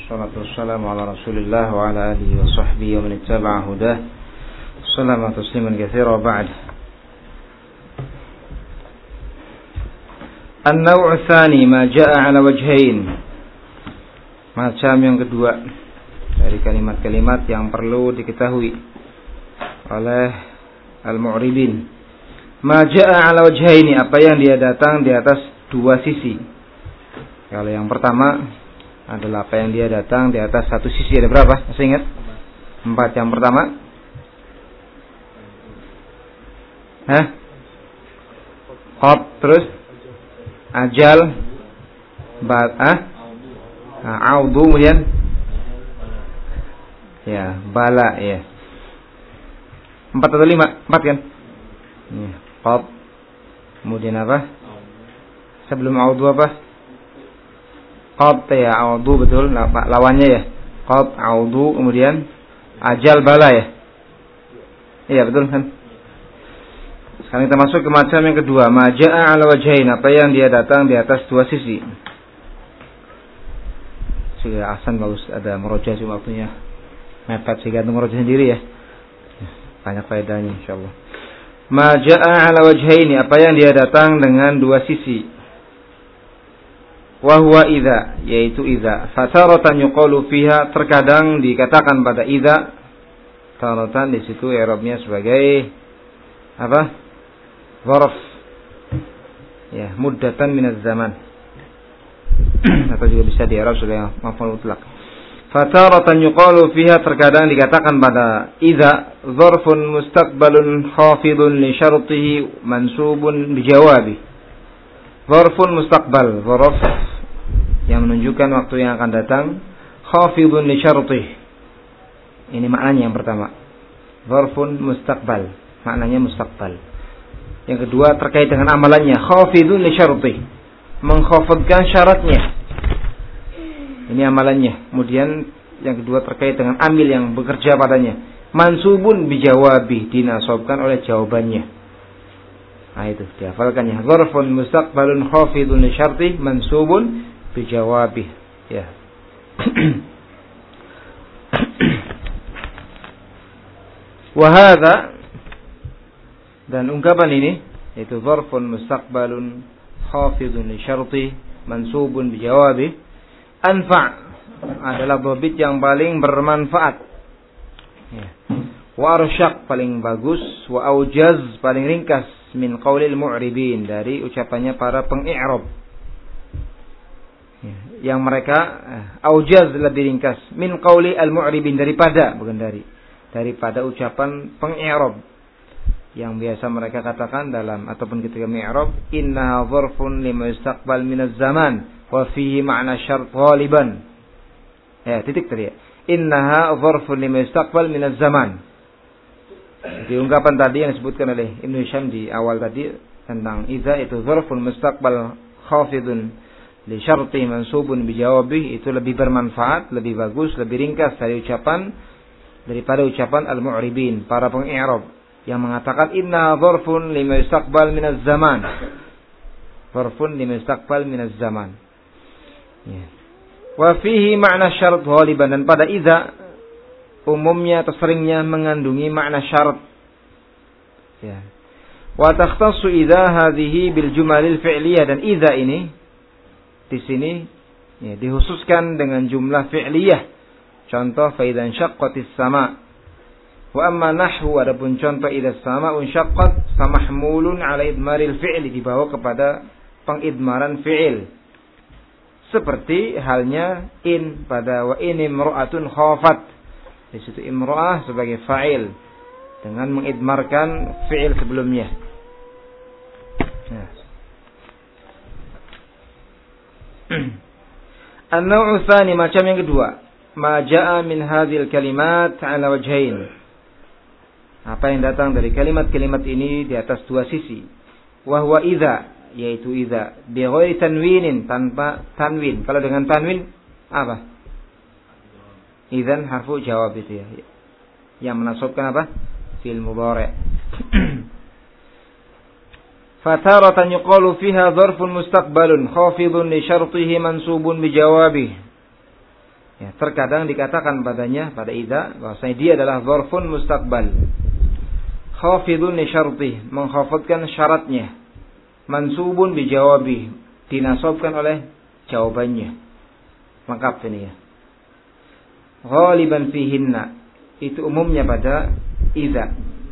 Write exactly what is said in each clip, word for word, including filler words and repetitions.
Wassalatu wassalamu ala Rasulillah wa ala alihi wa sahbihi wa man ittaba'a hudah. Salama tasliman katsira wa ba'd. An-naw' tsani ma jaa'a 'ala wajhain. Macam yang kedua dari kalimat-kalimat yang perlu diketahui oleh al-mu'ribin. Ma jaa'a 'ala wajhaini, apa yang dia datang di atas dua sisi. Kalau yang pertama adalah apa yang dia datang di atas satu sisi, ada berapa? Masih ingat? Empat. Yang pertama, hah? Qad, terus ajal, ba, ah, audu, kemudian ya bala, ya. Empat atau lima? Empat kan? Ya. Qad, kemudian apa? Sebelum audu apa? Qad, ya, audu, betul, lawannya ya. Qad, audu, kemudian ajal, bala, ya. Iya, betul kan? Sekarang kita masuk ke macam yang kedua. Ma jaa'a 'ala wajhain, apa yang dia datang di atas dua sisi. Sudah ahsan, bagus, ada merojah cuma waktunya mepet sehingga itu merojah sendiri ya. Banyak faedahnya insyaallah. Ma jaa'a 'ala wajhain, apa yang dia datang dengan dua sisi. Wa huwa idza, yaitu idza. Fataratan yuqalu fiha, terkadang dikatakan pada idza. Taratan di situ i'rabnya sebagai apa? Zarf. Ya, muddatan minaz zaman. Atau juga bisa di-i'rab sebagai maf'ul mutlaq. Fataratan yuqalu fiha, terkadang dikatakan pada idza zarfun mustaqbalun khafidun li syartihi mansubun bi jawabi. Zarfun mustaqbal, zarf yang menunjukkan waktu yang akan datang, khafidun li syartih. Ini maknanya yang pertama. Zarfun mustaqbal, maknanya mustaqbal. Yang kedua terkait dengan amalannya, khafidun li syartih, mengkhafidkan syaratnya. Ini amalannya. Kemudian yang kedua terkait dengan amil yang bekerja padanya, mansubun bi jawabi, dinasabkan oleh jawabannya. Nah itu dihafalkannya. Zarfun mustaqbalun khafidun li syartih mansubun bi jawabih. Ya. Wa hadza, dan ungkapan ini yaitu zarfun mustaqbalun khafidun li syartih mansubun bi jawabih, anfa' adalah dhabit yang paling bermanfaat. Ya. Wa arsyaq, paling bagus, wa aujaz, paling ringkas, min qaulil mu'ribin, dari ucapannya para peng-i'rab. Ya, yang mereka eh, aujaz, lebih ringkas, min qauli al-mu'ribin, daripada, bukan dari, daripada ucapan peng-i'rab yang biasa mereka katakan dalam ataupun ketika mi'rab, inna dzarfun lima yustaqbal minaz zaman wa fihi ma'na syart ghaliban. Ya, titik tadi ya. Innaha dzarfun lima yustaqbal minaz zaman. Di ungkapan tadi yang disebutkan oleh Ibnu Hisham di awal tadi tentang idza, itu dzarful mustaqbal khafidun li syarti mansubun bi jawabi, itu lebih bermanfaat, lebih bagus, lebih ringkas dari ucapan daripada ucapan al-mu'ribin, para peng-i'rab yang mengatakan inna dzarfun lima yustaqbal minaz zaman. Dzarfun lima yustaqbal minaz zaman. Ya. Wa fihi ma'na syart ghaliban, dan pada idza umumnya atau seringnya mengandungi makna syarat. Ya. Wa takhtassu idza hadhihi bil jumalil fi'liyah, dan idza ini di sini ya, dikhususkan dengan jumlah fi'liyah. Contoh fa idza syaqqatis sama. Wa amma nahwu, adapun contoh idza sama unsyaqqat famahmulun ala idmaril fi'li, dibawa kepada pengidmaran fi'il. Seperti halnya in pada wa in imra'atun khafat. Di situ imra'ah sebagai fa'il dengan mengidmarkan fi'il sebelumnya. Nah. An-naw'u tsani, macam yang kedua, ma jaa'a min hadhil kalimat 'ala wajhain, apa yang datang dari kalimat-kalimat ini di atas dua sisi. Wa huwa idza, yaitu idza bi ghairi tanwinin, tanpa tanwin. Kalau dengan tanwin apa? Idzan harfu jawab itu ya. Yang menasabkan apa? Fi'il mudhari'. Fataratan yuqalu fiha dzarfun mustaqbalun khafidun li syartihi mansubun bi jawabih. Ya, terkadang dikatakan padanya pada idza bahwasanya dia adalah dzarfun mustaqbal. Khafidun li syartih, menghafadkan syaratnya. Mansubun bi jawabi, dinasabkan oleh jawabannya. Lengkap ini ya. Ghaliban fihinna, itu umumnya pada idza.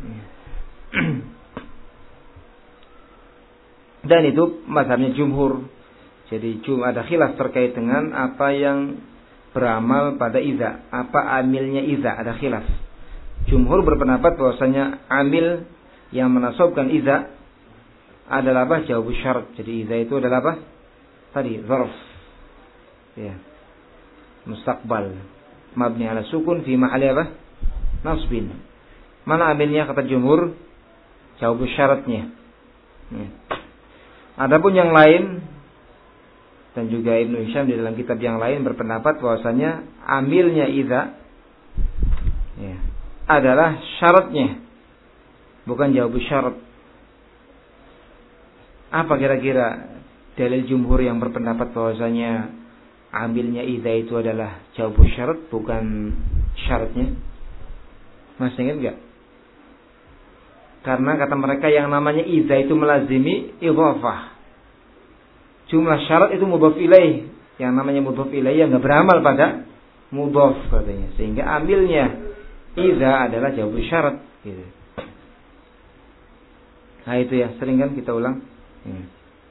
Dan itu mazhabnya jumhur. Jadi cuma ada khilaf terkait dengan apa yang beramal pada idza, apa amilnya idza, ada khilaf. Jumhur berpendapat bahwasanya amil yang menasabkan idza adalah apa? Jawab syarat. Jadi idza itu adalah apa? Tadi dzarf. Ya. Mustaqbal. Mabni ala sukun fi mahalli apa? Nasbin. Mana amilnya kata jumhur? Jawab syaratnya. Ya. Adapun yang lain dan juga Ibnu Hisham di dalam kitab yang lain berpendapat bahwasanya amilnya idza ya, adalah syaratnya, bukan jawab syarat. Apa kira-kira dalil jumhur yang berpendapat bahwasanya amilnya idza itu adalah jawab syarat, bukan syaratnya? Masih ingat enggak? Karena kata mereka yang namanya idza itu melazimi idhafah. Jumlah syarat itu mudhaf ilaih. Yang namanya mudhaf ilaih yang enggak beramal pada mudhaf katanya. Sehingga amilnya idza adalah jawab syarat gitu. Nah itu ya, sering kan kita ulang. Hmm.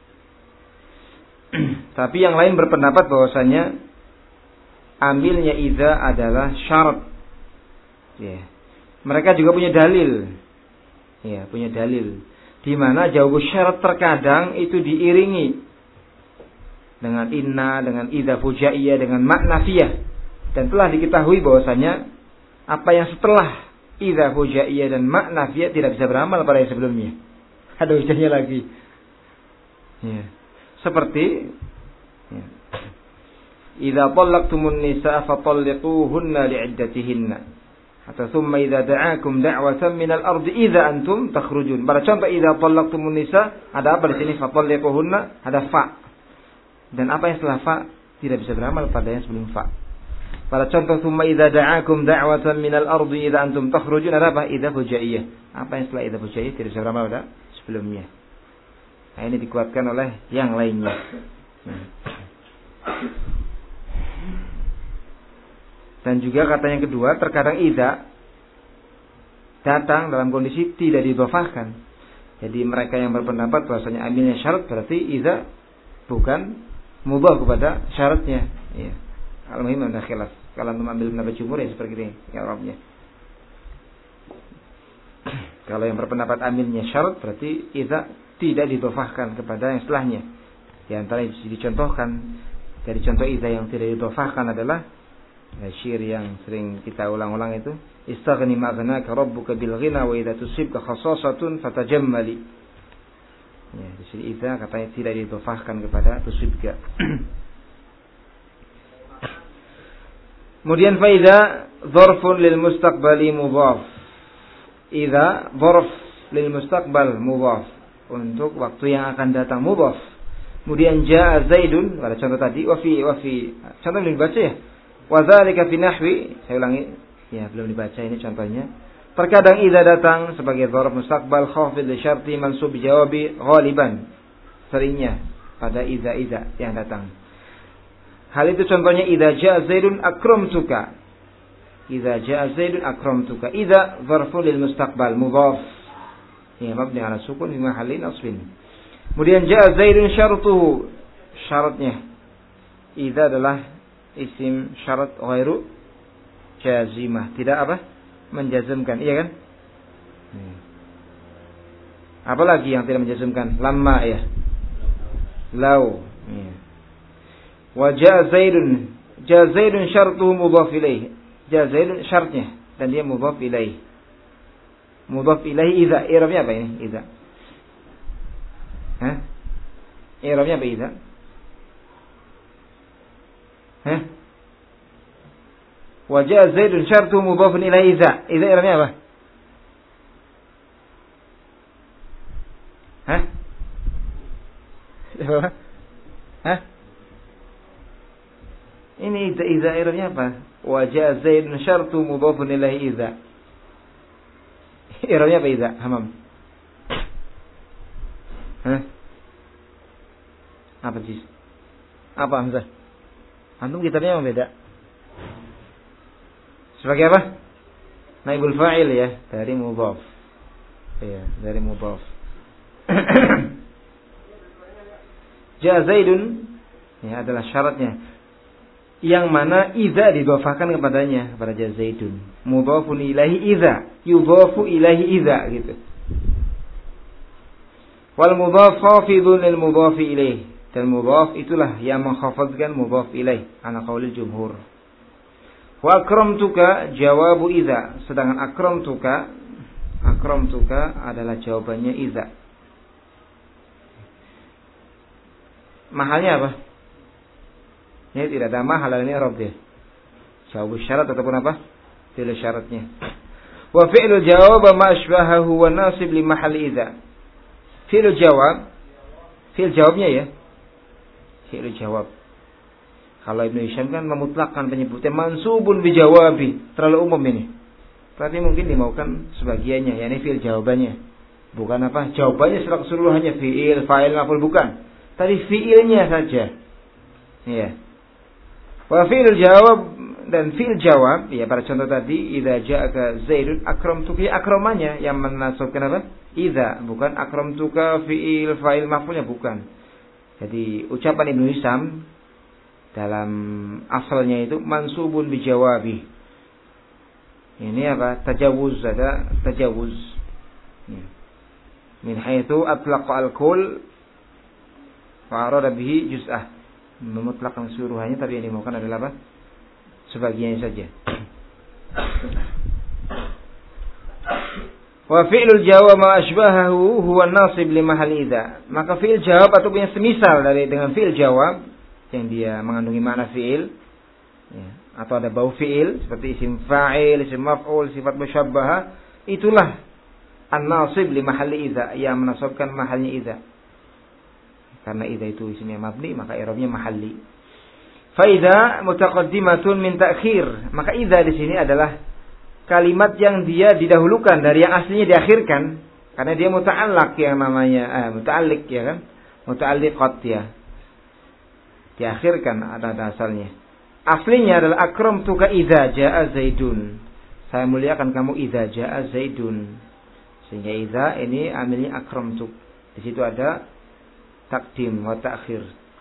Tapi yang lain berpendapat bahwasanya amilnya idza adalah syarat. Ya. Mereka juga punya dalil. Ya, punya dalil. Di mana jawab syarat terkadang itu diiringi dengan inna, dengan idza fujaiyah, dengan makna fiyah. Dan telah diketahui bahwasanya apa yang setelah idza fujaiyah dan makna fiyah tidak bisa beramal pada yang sebelumnya. Ada ujiannya lagi. Ya. Seperti ya. Idza talaqtumun nisaa fatalliquhunna li'iddatihinna. Atau thumma idza da'akum da'watan minal ardi idza antum takhrujun. Pada contoh idza talaqtumun nisa ada apa di sini? Fatalliquhunna, ada fa. Dan apa yang setelah fa tidak bisa beramal pada yang sebelum fa. Pada contoh thumma idza da'akum da'watan minal ardi idza antum takhrujun ada apa? Idza fujaiyah. Apa yang setelah idza fujaiyah tidak bisa beramal pada sebelumnya. Nah, ini dikuatkan oleh yang lainnya. Nah. Dan juga kata yang kedua, terkadang idza datang dalam kondisi tidak didhofahkan. Jadi mereka yang berpendapat bahwasanya amilnya syarat berarti idza bukan mudhaf kepada syaratnya. Ya. Al-muhim ada khilaf. Kalau antum ambil pendapat jumhur ya seperti ini, ya Arabnya. Kalau yang berpendapat amilnya syarat berarti idza tidak didhofahkan kepada yang setelahnya. Di antara yang dicontohkan dari contoh idza yang tidak didhofahkan adalah ya, syair yang sering kita ulang-ulang itu, istaghni ma'ghnaka rabbuka bil ghina wa idza tusibka khasasatun fatajammali. Ya, di sini idza katanya tidak didhofahkan kepada tusibka. Kemudian fa idza dzarfun lil mustaqbali mudhaf. Idza dzarf lil mustaqbal mudhaf, untuk waktu yang akan datang mudhaf. Kemudian jaa Zaidun, pada contoh tadi, wa fi wa fi contoh belum dibaca ya. Wa dzalika fi nahwi, saya ulangi. Ya, belum dibaca ini contohnya. Terkadang idza datang sebagai dzarf mustaqbal khafid li syarti mansub jawabi ghaliban. Seringnya pada idza idza yang datang. Hal itu contohnya idza jaa Zaidun akramtuka. Idza jaa Zaidun akramtuka. Idza dzarfu lil mustaqbal mudhaf. Ya, mabni ala sukun fi mahalli nasbin. Kemudian jaa Zaidun syartuhu. Syaratnya idza adalah isim syarat ghairu jazimah, tidak apa? Menjazmkan, iya kan? Hmm. Apalagi yang tidak menjazmkan? Lamma ya. Lau. Ya. Wa jaa Zaidun, jaa Zaidun syartuhu mudhaf ilaih. Jaa Zaidun syaratnya dan dia mudhaf ilaih. Mudhaf ilaih idza. I'rabnya apa ini? Idza. Hah? I'rabnya apa idza? Hah? Wajah Zaidun syartu mudhafun ila idza. Idza i'rabnya apa? Hah? Hah? Ini idza idza i'rabnya apa? Wa jaa Zaidun syartu mudhafun ilaihi idza. I'rabnya apa idza? Hamam. Hah? Apa sih? Apa Hamzah? Antum kitabnya yang beda. Sebagai apa? Naibul fa'il ya, dari mudhaf. Iya, dari mudhaf. Ja Zaidun ya adalah syaratnya. Yang mana idza didhafahkan kepadanya, kepada ja Zaidun. Mudhafun ilaihi idza, yudhafu ilaihi idza gitu. Wal mudhaf khafidun lil mudhaf ilaih. Dan mudhaf itulah yang menghafazkan mudhaf ilaih ala qaulil jumhur. Wa akramtuka jawabu idza, sedangkan akramtuka akramtuka adalah jawabannya idza. Mahalnya apa? Ini tidak ada mahal dalam i'rab dia. Jawab syarat ataupun apa? Fi'il syaratnya. Wa fi'lu jawab ma asbahahu wa nasib li mahall idza. Fi'il jawab, fi'il jawabnya ya. Fi'il jawab. Kalau Ibnu Hisham kan memutlakkan penyebutnya mansubun bi jawabi, terlalu umum ini. Berarti mungkin dimaukan sebagiannya, yakni fi'il jawabannya. Bukan apa? Jawabannya secara keseluruhannya fi'il, fa'il, maf'ul bukan. Tapi fi'ilnya saja. Iya. Wa fi'il jawab dan fi'il jawab, ya pada contoh tadi, idza ja'aka Zaidun akramtuka, akramanya yang menasabkan apa? Idza, bukan akramtuka fi'il, fa'il, maf'ulnya bukan. Jadi ucapan Ibnu Hisham dalam asalnya itu mansubun bi jawabi. Ini apa? Tajawuz, ada tajawuz. Ya. Min haitsu atlaqa al-kull wa arada bihi juz'ah. Memutlakkan seluruhannya, tapi yang dimaukan adalah apa? Sebagiannya saja. Wa fi'lul jawab ma asbahahu huwa nasib li mahall idza. Maka fi'il jawab ataupun yang semisal dari dengan fi'il jawab yang dia mengandungi makna fi'il ya, atau ada bau fi'il seperti isim fa'il, isim maf'ul, sifat musyabbahah, itulah an-nasib li mahalli idza, yang menasabkan mahalnya idza. Karena idza itu isimnya mabni, maka i'rabnya mahalli. Fa idza mutaqaddimatun min ta'khir, maka idza di sini adalah kalimat yang dia didahulukan dari yang aslinya diakhirkan, karena dia muta'allaq yang namanya eh, muta'alliq ya kan? Muta'alliqat ya. Diakhirkan ada asalnya. Aslinya adalah akramtuka idza jaa Zaidun. Saya muliakan kamu idza jaa Zaidun. Sehingga idza ini amilnya akramtuk. Di situ ada takdim wa ta'khir.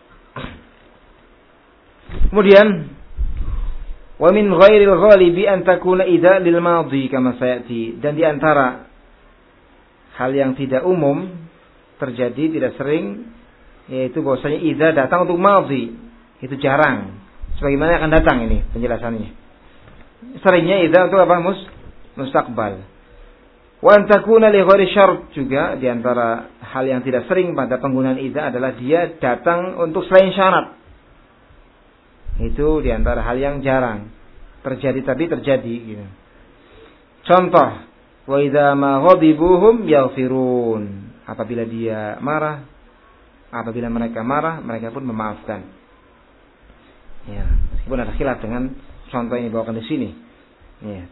Kemudian wa min ghairil ghalibi an takuna idza lil madhi kama sayati, dan di antara hal yang tidak umum terjadi, tidak sering, yaitu bahwasanya idza datang untuk madhi, itu jarang. Sebagaimana akan datang ini penjelasannya. Seringnya idza untuk apa? Mus mustaqbal. Wa an takuna li ghairi syart, juga di antara hal yang tidak sering pada penggunaan idza adalah dia datang untuk selain syarat. Itu di antara hal yang jarang terjadi, tapi terjadi gitu. Contoh, wa idza ma ghadibuhum yaghfirun. Apabila dia marah, apabila mereka marah, mereka pun memaafkan. Ya, meskipun ada khilaf dengan contoh yang dibawakan di sini. Ya.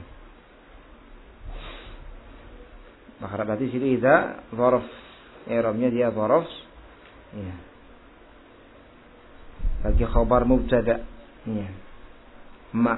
Maka berarti sini idza dzaraf, i'rabnya dia dzaraf. Ya. Bagi khabar mubtada. Ya. Ma.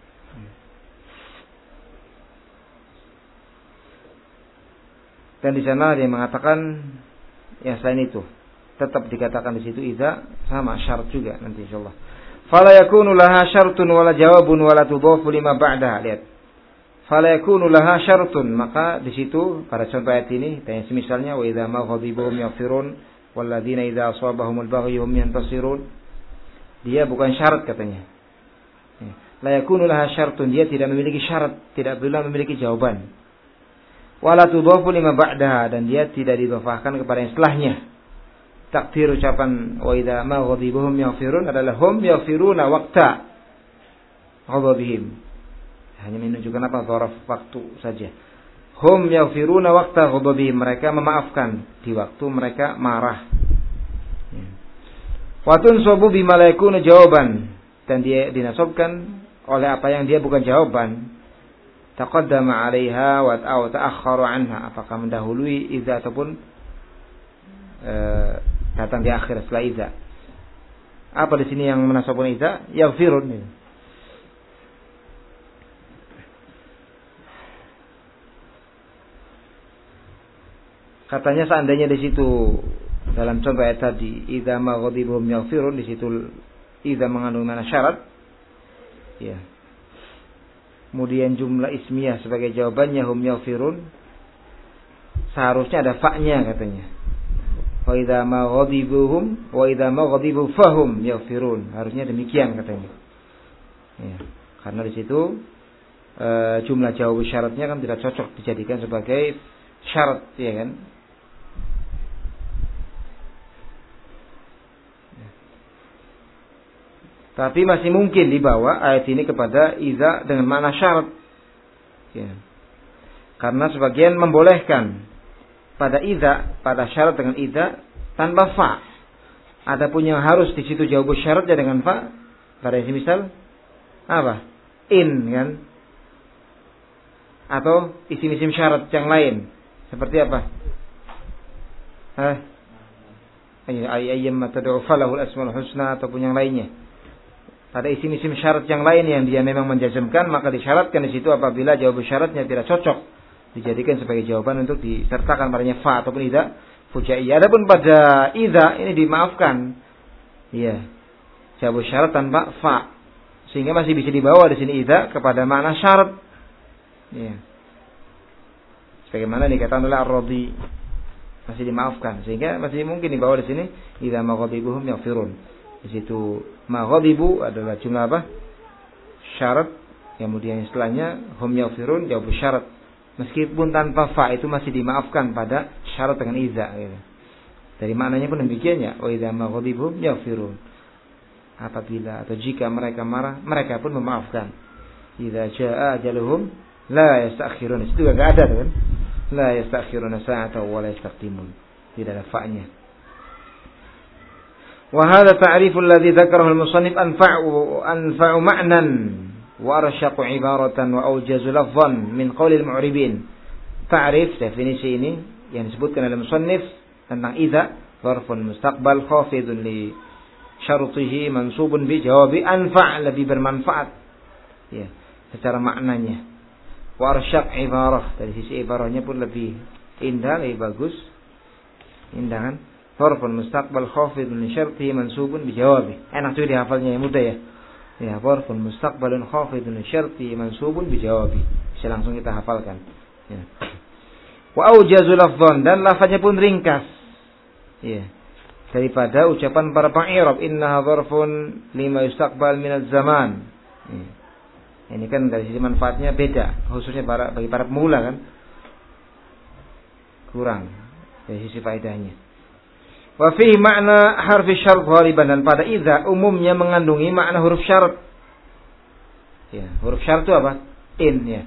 Dan di sana dia mengatakan ya selain itu tetap dikatakan di situ idza sama syarat juga nanti insyaallah. Fala yakunu laha syartun wala jawabun wala tudhafu lima ba'daha. Lihat. Fala yakunu laha syartun, maka di situ pada contoh ayat ini tanya semisalnya wa idza ma ghadibuhum yaghfirun walladzina idza asabahumul baghyu hum yantasirun. Dia bukan syarat katanya. La yakunu laha syartun, dia tidak memiliki syarat, tidak pula memiliki jawaban. Wala tudhafu lima ba'daha, dan dia tidak didhafahkan kepada yang setelahnya. Takdir ucapan wa idza ma ghadibuhum yaghfirun adalah hum yaghfiruna waqta ghadabihim. Hanya menunjukkan apa? Dzaraf waktu saja. Hum yaghfiruna waqta ghadabihim, mereka memaafkan di waktu mereka marah. Wa tunsabu bima la yakunu jawaban, dan dia dinasabkan oleh apa yang dia bukan jawaban. Taqaddama 'alaiha wa ta'aw ta'akhkhara 'anha, apakah mendahului idza ataupun e, datang di akhir setelah idza. Apa di sini yang menasabkan idza? Yaghfirun. Katanya seandainya di situ dalam contoh ayat tadi idza ma ghadibuhum yaghfirun, di situ idza mengandung mana syarat, ya. Kemudian jumlah ismiyah sebagai jawabannya hum yaghfirun, seharusnya ada fa-nya katanya. Wa idza ma ghadibuhum wa idza ma ghadibu fahum yaghfirun, harusnya demikian katanya. Ya, karena di situ e, jumlah jawab syaratnya kan tidak cocok dijadikan sebagai syarat, ya kan? Tapi masih mungkin dibawa ayat ini kepada idza dengan makna syarat. Ya. Karena sebagian membolehkan pada idza, pada syarat dengan idza tanpa fa. Adapun yang harus di situ jawab syaratnya dengan fa, pada misal apa? In, kan? Atau isim-isim syarat yang lain. Seperti apa? Hah? Ayyam tad'u falahul asmaul husna ataupun yang lainnya. Ada isim-isim syarat yang lain yang dia memang menjazmkan, maka disyaratkan di situ apabila jawab syaratnya tidak cocok dijadikan sebagai jawaban untuk disertakan padanya fa ataupun idza fujaiyah. Adapun pada idza ini dimaafkan. Iya. Jawab syarat tanpa fa. Sehingga masih bisa dibawa di sini idza kepada makna syarat. Iya. Sebagaimana dikatakan oleh Ar-Radhi, masih dimaafkan, sehingga masih mungkin dibawa di sini idza ma ghadibuhum yaghfirun. Di situ ma ghadibu adalah jumlah apa? Syarat. Kemudian istilahnya hum yaghfirun jawab syarat. Meskipun tanpa fa itu masih dimaafkan pada syarat dengan idza gitu. Dari maknanya pun demikiannya. Wa idza ma ghadibuhum yaghfirun. Apabila atau jika mereka marah, mereka pun memaafkan. Idza jaa ajaluhum la yastakhirun. Itu juga enggak ada kan? La yastakhiruna sa'atan wa la yastaqdimun. Tidak ada fa-nya. وهذا تعريف الذي ذكره المصنف أنفع أنفع معنى وأرشق عبارة وأوجز لفظا من قول المعربين. Ta'rif, definisi ini yang disebutkan oleh musannif tentang idza, dzarfun mustaqbal khafidun li syartihi mansubun bi jawabi anfa', lebih bermanfaat ya secara maknanya. Wa arsyaq ibarah, dari sisi ibarahnya pun lebih indah, lebih bagus, indah kan? Dzarfun mustaqbal khafidun li syartihi mansubun bi jawabi. Enak juga dihafalnya, ya mudah ya. Ya, dzarfun mustaqbalun khafidun li syartihi mansubun bi jawabi. Bisa langsung kita hafalkan. Ya. Wa aujazu lafdhan, dan lafaznya pun ringkas. Ya. Daripada ucapan para pengi'rab, innaha dzarfun lima yustaqbal minaz zaman. Ya. Ini kan dari sisi manfaatnya beda, khususnya para bagi para pemula kan. Kurang dari sisi faedahnya. Wa fihi makna harfi syarat ghaliban, dan pada idza umumnya mengandungi makna huruf syarat. Ya, huruf syarat itu apa? In, ya.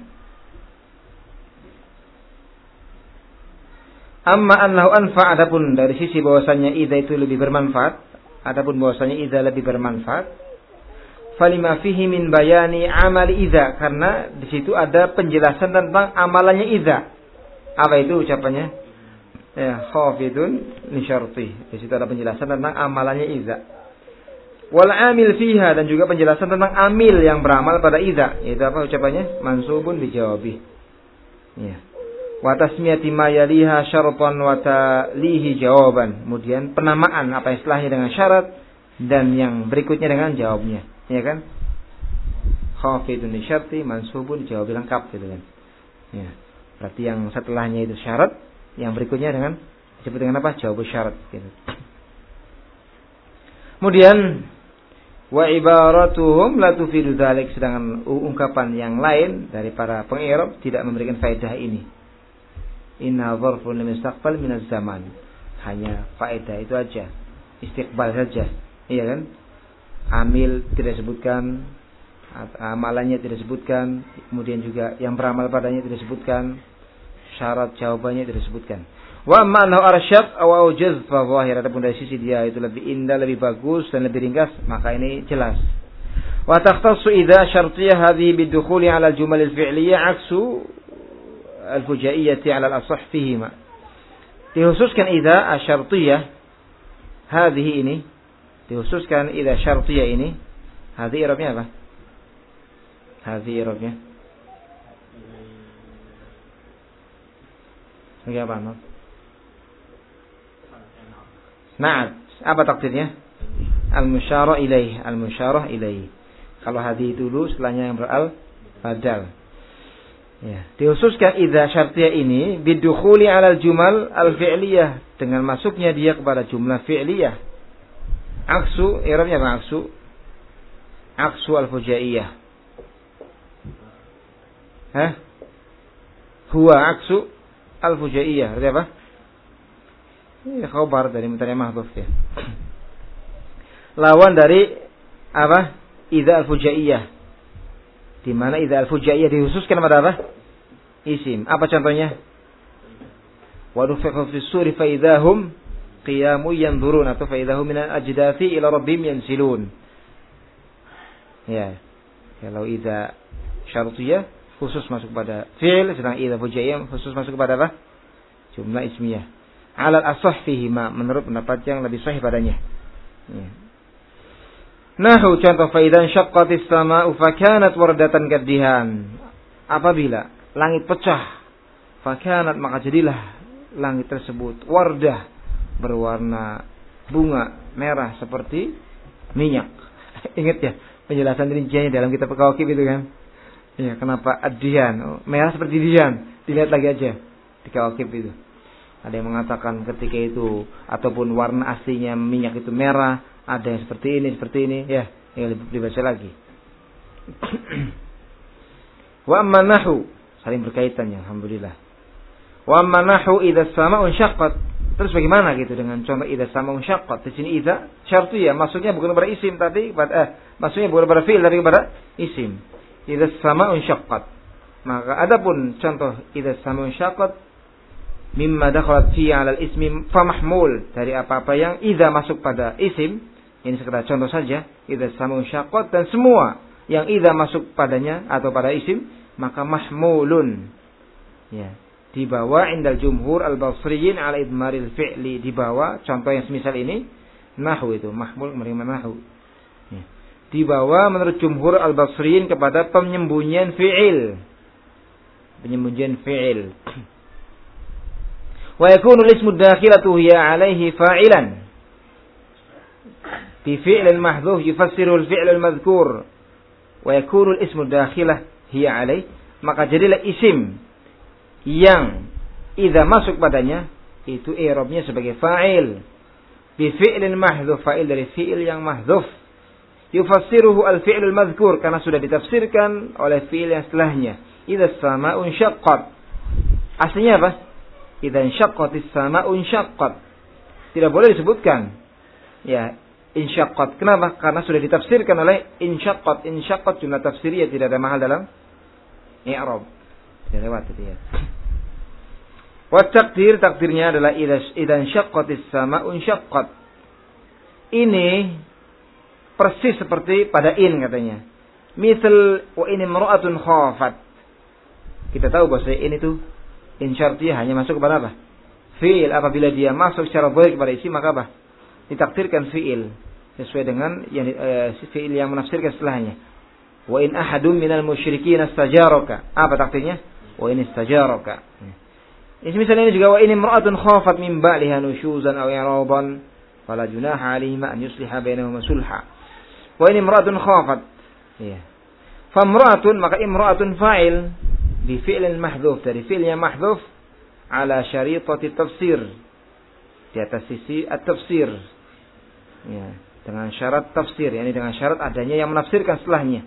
Amma annahu anfa, adapun dari sisi bahwasanya idza itu lebih bermanfaat, adapun bahwasanya idza lebih bermanfaat, falima fihi min bayani amali idza, karena di situ ada penjelasan tentang amalannya idza. Apa itu ucapannya? Ya, khafidun li syarti. Di situ ada penjelasan tentang amalannya idza. Wal amil fiha, dan juga penjelasan tentang amil yang beramal pada idza. Itu apa ucapannya? Mansubun bi jawabi. Ya. Wa tasmiyati ma yaliha syartan wa talihi jawaban. Kemudian penamaan apa istilahnya dengan syarat dan yang berikutnya dengan jawabnya, ya kan? Khafidun li syarti mansubun jawab lengkap gitu kan. Ya. Berarti yang setelahnya itu syarat, yang berikutnya dengan disebut dengan apa? Jawab syarat gitu. Kemudian wa ibaratuhum la tufidu dzalik, sedangkan ungkapan yang lain dari para pengi'rab tidak memberikan faedah ini. Inna dzarfun lim istaqbal minaz zaman. Hanya faedah itu aja. Istiqbal saja. Iya kan? Amil tidak disebutkan, amalannya tidak disebutkan, kemudian juga yang beramal padanya tidak disebutkan, syarat jawabannya tidak disebutkan. Wa amma annahu arsyad aw aujaz fa zahir, adapun dari sisi dia itu lebih indah, lebih bagus dan lebih ringkas, maka ini jelas. Wa takhtassu idza syartiyah hadhihi bidukhuli 'ala al-jumal al-fi'liyah 'aksu al-fujaiyah 'ala al-asah fihima. Dikhususkan idza asyartiyah hadhihi ini, dikhususkan idza syartiyah ini, hadhihi i'rabnya apa? Hadhihi i'rabnya apa, no? Nah, apa takdirnya? Al-musyarah ilaih, al-musyarah ilaih. Kalau hadhihi dulu, setelahnya yang beral badal. Ya, dikhususkan idza syartiyah ini bidukhuli 'ala al-jumal al-fi'liyah, dengan masuknya dia kepada jumlah fi'liyah. Aksu, i'rabnya apa aksu? Aksu al-fujaiyah. Hah? Huwa aksu al-fujaiyah. Berarti apa? Ini khabar dari mubtada mahdhuf ya. Lawan dari apa? Idza al-fujaiyah. Di mana idza al-fujaiyah dikhususkan pada apa? Isim. Apa contohnya? Wa nufikha fis suri fa idzahum qiyamun yanzurun, atau fa idzahum min al-ajdathi ila rabbihim yansilun. Ya. Kalau idza syartiyah khusus masuk pada fi'il, sedang idza fujaiyah khusus masuk pada apa? Jumlah ismiyah. Alal asah fihima, menurut pendapat yang lebih sahih padanya. Ya. Nahu, contoh, faidan syaqqatis sama'u fakanat wardatan kaddihan. Apabila langit pecah, fakanat, maka jadilah langit tersebut wardah, berwarna bunga merah seperti minyak. Ingat ya penjelasan rinciannya dalam kitab Kawakib itu kan? Ya, kenapa ad-dihan? Oh, merah seperti dihan. Dilihat lagi aja di Kawakib itu. Ada yang mengatakan ketika itu, ataupun warna aslinya minyak itu merah, ada yang seperti ini, seperti ini, ya, yang dibaca lagi. Wa amma nahu, saling berkaitannya, alhamdulillah. Wa amma nahu idza sama'u syaqqat. Terus bagaimana gitu dengan contoh idza sama'u syaqqat? Di sini idza syartiyah, maksudnya bukan kepada isim tadi, pada eh, maksudnya bukan kepada fi'il tapi kepada isim. Idza sama'u syaqqat. Maka adapun contoh idza sama'u syaqqat mimma dakhalat fi 'ala al-ismi fa mahmul, dari apa-apa yang idza masuk pada isim, ini sekedar contoh saja, idza sama'u syaqqat, dan semua yang idza masuk padanya atau pada isim maka mahmulun. Ya, dibawa indal jumhur al-basriyin 'ala idmaril fi'li, dibawa contoh yang semisal ini nahwu itu mahmul menerima nahwu. Ya. Dibawa menurut jumhur al-basriyin kepada penyembunyian fi'il. Penyembunyian fi'il. Wa yakunu al-ismu ad-dakhilatu hiya 'alaihi fa'ilan. Bi fi'lin mahdhuf yufassiru al-fi'l al-madhkur. Wa yakunu al-ismu ad-dakhilah hiya 'alaihi, maka jadilah isim yang idza masuk padanya itu i'rabnya sebagai fa'il. Bi fi'lin mahdhuf, fa'il dari fi'il yang mahdhuf. Yufassiruhu al-fi'l al-madhkur, karena sudah ditafsirkan oleh fi'il yang setelahnya. Idza as-sama'u insyaqqat. Aslinya apa? Idza insyaqqatis sama'u insyaqqat. Tidak boleh disebutkan ya insyaqqat. Kenapa? Karena sudah ditafsirkan oleh insyaqqat. Insyaqqat jumlah tafsiriyah, tidak ada mahal dalam i'rab. Tidak lewat itu ya. Wa takdir, takdirnya adalah idza insyaqqatis sama'u insyaqqat. Ini persis seperti pada in katanya. Misal wa in imra'atun khafat. Kita tahu bahwa in itu in syartiyah hanya masuk kepada apa? Fi'il. Apabila dia masuk secara dhahir kepada isim, maka apa? Ditakdirkan fi'il sesuai dengan yang eh, fi'il yang menafsirkan setelahnya. Wa in ahadum minal musyrikin istajaraka. Apa takdirnya? Wa in istajaraka. Ini misalnya ini juga wa in imra'atun khafat min ba'liha nusyuzan aw i'radan fala junaha 'alaihima an yusliha bainahuma sulha. Wa in imra'atun khafat. Iya. Fa imra'atun, maka imra'atun fa'il bi fi'lin mahdhuf, dari fi'il yang mahdhuf ala syaritati tafsir, di atas sisi at-tafsir. Ya, dengan syarat tafsir, yakni dengan syarat adanya yang menafsirkan setelahnya.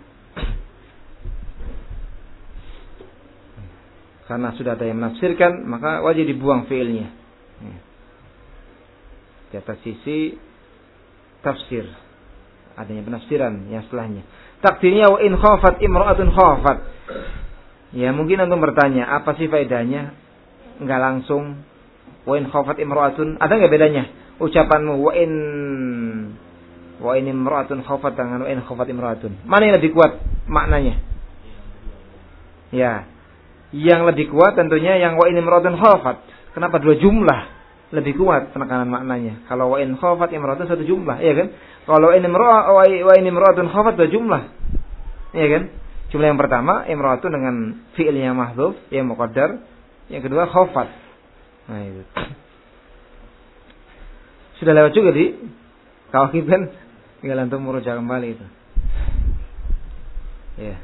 Karena sudah ada yang menafsirkan, maka wajib dibuang fi'ilnya. Ya. Di atas sisi tafsir, adanya penafsiran yang setelahnya. Takdirnya wa in khafat imra'atun khafat. Ya, mungkin antum bertanya, apa sih faedahnya? Enggak langsung wa in khafat imra'atun. Ada enggak bedanya ucapanmu wa in Wa in imra'atun khafat dengan wa in khafat imra'atun. Mana yang lebih kuat maknanya? Ya. Yang lebih kuat tentunya yang wa in imra'atun khafat. Kenapa dua jumlah lebih kuat penekanan maknanya? Kalau wa in khafat imra'atun satu jumlah, iya kan? Kalau wa in imra'a wa in imra'atun khafat dua jumlah. Iya kan? Jumlah yang pertama imra'atun dengan fi'ilnya mahdzuf yang muqaddar, yang kedua khafat. Nah itu. Sudah lewat juga di Kawakiban, tinggal antum merujuk kembali itu. Ya.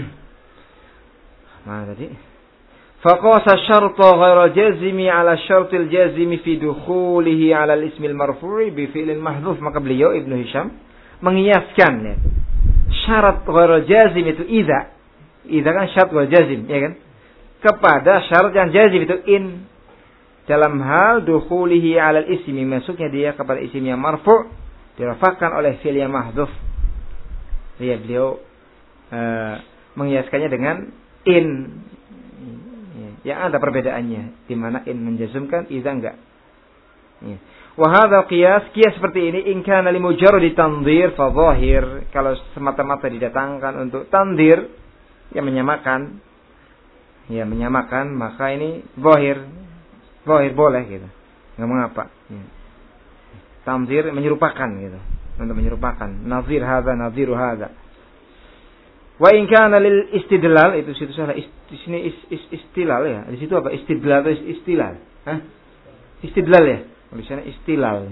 Mana tadi? Faqasa syarta ghairal jazimi ala syartil jazimi fi dukhulihi ala al-ismil marfu'i bi fi'lin mahdzuf. Maka beliau Ibnu Hisham mengiaskan ya. Syarat ghairal jazim itu idza. Idza kan syarat ghairal jazim, ya kan? Kepada syarat yang jazim itu in. Dalam hal dukhulihi ala al-ismi, masuknya dia kepada isim yang marfu' dirafakkan oleh fi'il yang mahdzuf. Lihat beliau uh, mengiaskannya dengan in. Yang ada perbedaannya, di mana in menjazmkan, idza enggak. Ya. Wa hadza qiyas, qiyas seperti ini in kana li mujarrad tanzir fa zahir, kalau semata-mata didatangkan untuk tanzir, yang menyamakan, ya menyamakan, maka ini zahir. Zahir boleh gitu. Enggak mengapa. Ya. Tanzir menyerupakan gitu. Untuk menyerupakan. Nazir hadza, naziru hadza. Wa in kana lil istidlal, itu situ salah, di sini is, is, istilal ya. Di situ apa? Istidlal atau istilal? Hah? Istidlal ya. Tulisannya istilal.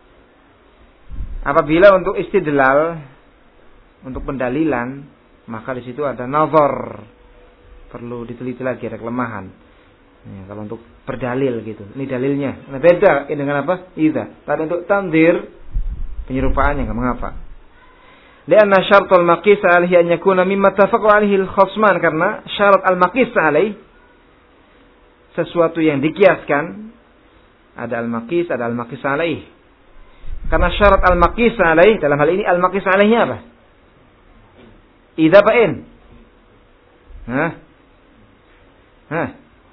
Apabila untuk istidlal, untuk pendalilan, maka di situ ada nazar. Perlu diteliti lagi, ada kelemahan. Ya, kalau untuk berdalil gitu. Ini dalilnya. Nah, beda ini dengan apa? Idza. Tapi untuk tanzir, penyerupaannya enggak mengapa. Lianna syaratul maqis alaihi an yakuna mimma tafaqqa alaihi al-khasman, karena syarat al-maqis alaihi sesuatu yang dikiaskan, ada al-maqis, ada al-maqis alaihi. Karena syarat al-maqis alaihi dalam hal ini al-maqis alaihi apa? Idza apa in? Hah? Hah?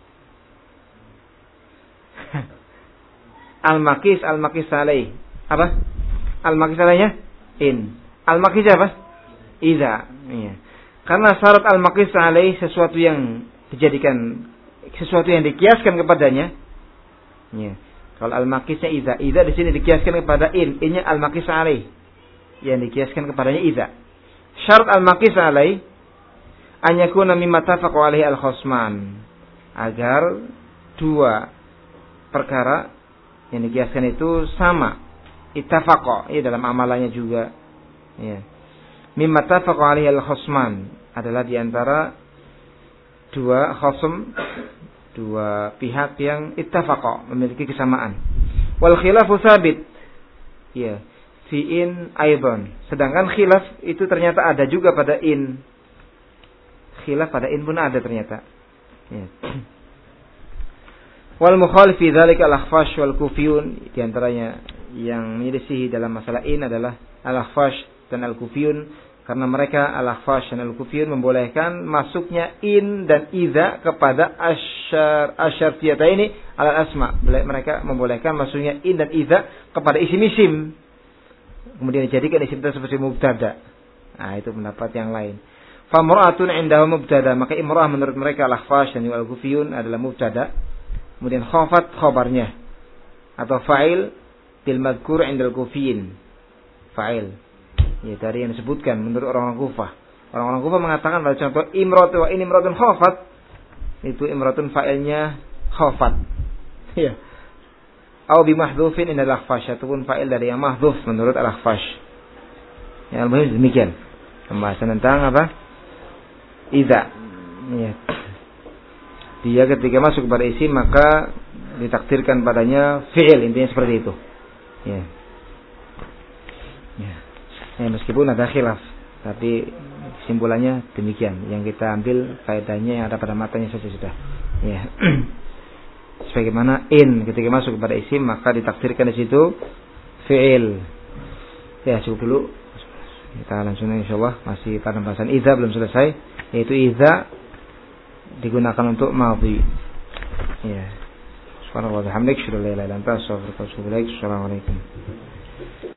Al-maqis al-maqis alaihi apa? Al-maqis alaihi in. Al-maqis apa? Idza. Iya. Karena syarat al-maqis alaihi sesuatu yang dijadikan, sesuatu yang dikiaskan kepadanya. Iya. Kalau al-maqisnya idza, idza di sini dikiaskan kepada in, innya al-maqis alaihi. Yang dikiaskan kepadanya idza. Syarat al-maqis alaihi an yakuna mimma tafaqqa alaihi al-khasman. Agar dua perkara yang dikiaskan itu sama. Ittafaqqa, ya dalam amalannya juga. Ya. Mimma tafaqqa alaihi al-khasman adalah diantara dua khasm, dua pihak yang ittafaqqa, memiliki kesamaan. Wal khilafu tsabit. Ya, fi in aidan. Sedangkan khilaf itu ternyata ada juga pada in. Khilaf pada in pun ada ternyata. Ya. Wal mukhalif fi dzalika al-akhfash wal kufiyun, di antaranya yang menyelisihi dalam masalah in adalah al-akhfash dan al-kufiyun, karena mereka al-akhfash dan al-kufiyun membolehkan masuknya in dan idza kepada asyar asyartiyata ini ala asma. Mereka membolehkan masuknya in dan idza kepada isim-isim, kemudian dijadikan isim tersebut sebagai mubtada. Nah, itu pendapat yang lain. Fa imra'atun indahu mubtada, maka imra'ah menurut mereka al-akhfash dan al-kufiyun adalah mubtada. Kemudian khafat khabarnya, atau fa'il bil madhkur 'inda al-kufiyin. Fa'il, ya dari yang disebutkan menurut orang-orang Kufah. Orang-orang Kufah mengatakan pada contoh imratu wa in imratun khafat, itu imratun fa'ilnya khafat. Ya. Au bi mahdhufin inda al-akhfash, ataupun fa'il dari yang mahdhuf menurut al-akhfash. Ya, almuhim demikian. Pembahasan tentang apa? Idza. Ya. Dia ketika masuk kepada isim maka ditakdirkan padanya fi'il, intinya seperti itu. Ya. Ya. Ya, meskipun ada khilaf, tapi kesimpulannya demikian. Yang kita ambil faedahnya yang ada pada matanya saja sudah. Ya. Sebagaimana in ketika masuk kepada isim maka ditakdirkan di situ fi'il. Ya, cukup dulu. Kita langsung insyaallah masih pada pembahasan idza belum selesai, yaitu idza digunakan untuk madhi. Ya. Subhanallah wa bihamdihi, asyhadu an la ilaha illa anta, astaghfiruka wa atubu ilaik. Assalamualaikum.